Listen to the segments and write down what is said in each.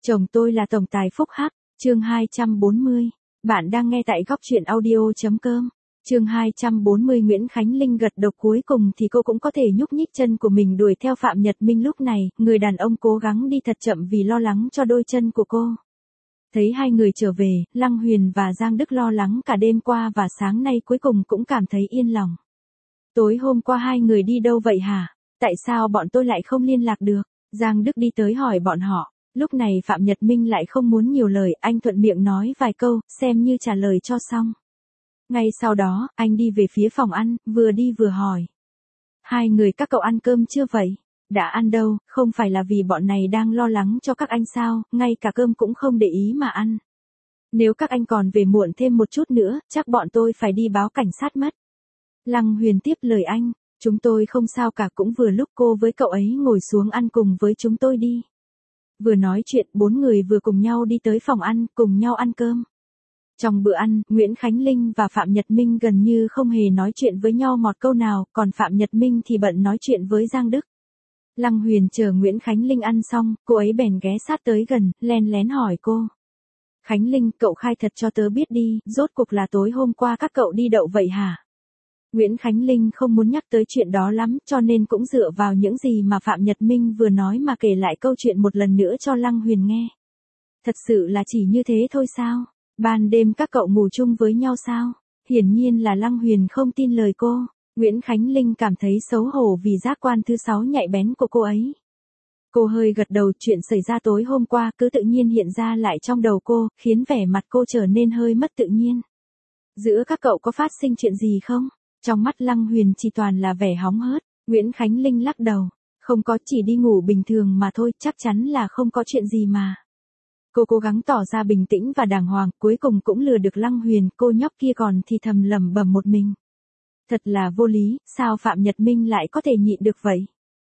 Chồng tôi là tổng tài Phúc Hắc, chương 240. Bạn đang nghe tại góc truyện audio.com. Chương 240. Nguyễn Khánh Linh gật đầu, cuối cùng thì cô cũng có thể nhúc nhích chân của mình đuổi theo Phạm Nhật Minh. Lúc này, người đàn ông cố gắng đi thật chậm vì lo lắng cho đôi chân của cô. Thấy hai người trở về, Lăng Huyền và Giang Đức lo lắng cả đêm qua và sáng nay cuối cùng cũng cảm thấy yên lòng. Tối hôm qua hai người đi đâu vậy hả? Tại sao bọn tôi lại không liên lạc được? Giang Đức đi tới hỏi bọn họ. Lúc này Phạm Nhật Minh lại không muốn nhiều lời, anh thuận miệng nói vài câu, xem như trả lời cho xong. Ngay sau đó, anh đi về phía phòng ăn, vừa đi vừa hỏi. Hai người các cậu ăn cơm chưa vậy? Đã ăn đâu, không phải là vì bọn này đang lo lắng cho các anh sao, ngay cả cơm cũng không để ý mà ăn. Nếu các anh còn về muộn thêm một chút nữa, chắc bọn tôi phải đi báo cảnh sát mất. Lăng Huyền tiếp lời anh, chúng tôi không sao cả, cũng vừa lúc cô với cậu ấy ngồi xuống ăn cùng với chúng tôi đi. Vừa nói chuyện, bốn người vừa cùng nhau đi tới phòng ăn, cùng nhau ăn cơm. Trong bữa ăn, Nguyễn Khánh Linh và Phạm Nhật Minh gần như không hề nói chuyện với nhau một câu nào, còn Phạm Nhật Minh thì bận nói chuyện với Giang Đức. Lăng Huyền chờ Nguyễn Khánh Linh ăn xong, cô ấy bèn ghé sát tới gần, len lén hỏi cô. Khánh Linh, cậu khai thật cho tớ biết đi, rốt cuộc là tối hôm qua các cậu đi đậu vậy hả? Nguyễn Khánh Linh không muốn nhắc tới chuyện đó lắm, cho nên cũng dựa vào những gì mà Phạm Nhật Minh vừa nói mà kể lại câu chuyện một lần nữa cho Lăng Huyền nghe. Thật sự là chỉ như thế thôi sao? Ban đêm các cậu ngủ chung với nhau sao? Hiển nhiên là Lăng Huyền không tin lời cô. Nguyễn Khánh Linh cảm thấy xấu hổ vì giác quan thứ 6 nhạy bén của cô ấy. Cô hơi gật đầu, chuyện xảy ra tối hôm qua cứ tự nhiên hiện ra lại trong đầu cô, khiến vẻ mặt cô trở nên hơi mất tự nhiên. Giữa các cậu có phát sinh chuyện gì không? Trong mắt Lăng Huyền chỉ toàn là vẻ hóng hớt. Nguyễn Khánh Linh lắc đầu. Không có, chỉ đi ngủ bình thường mà thôi, chắc chắn là không có chuyện gì mà. Cô cố gắng tỏ ra bình tĩnh và đàng hoàng, cuối cùng cũng lừa được Lăng Huyền, cô nhóc kia còn thì thầm lẩm bẩm một mình. Thật là vô lý, sao Phạm Nhật Minh lại có thể nhịn được vậy?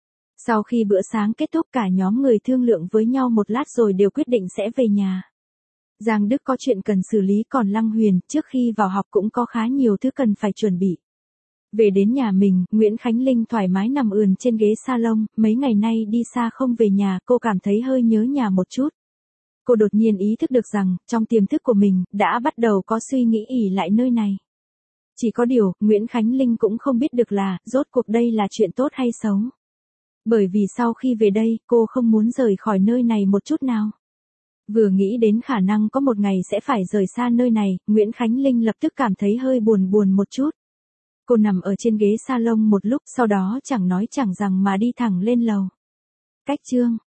Sau khi bữa sáng kết thúc, cả nhóm người thương lượng với nhau một lát rồi đều quyết định sẽ về nhà. Giang Đức có chuyện cần xử lý, còn Lăng Huyền trước khi vào học cũng có khá nhiều thứ cần phải chuẩn bị. Về đến nhà mình, Nguyễn Khánh Linh thoải mái nằm ườn trên ghế salon, mấy ngày nay đi xa không về nhà, cô cảm thấy hơi nhớ nhà một chút. Cô đột nhiên ý thức được rằng, trong tiềm thức của mình, đã bắt đầu có suy nghĩ ỷ lại nơi này. Chỉ có điều, Nguyễn Khánh Linh cũng không biết được là, rốt cuộc đây là chuyện tốt hay xấu. Bởi vì sau khi về đây, cô không muốn rời khỏi nơi này một chút nào. Vừa nghĩ đến khả năng có một ngày sẽ phải rời xa nơi này, Nguyễn Khánh Linh lập tức cảm thấy hơi buồn một chút. Cô nằm ở trên ghế salon một lúc, sau đó chẳng nói chẳng rằng mà đi thẳng lên lầu. Cách chương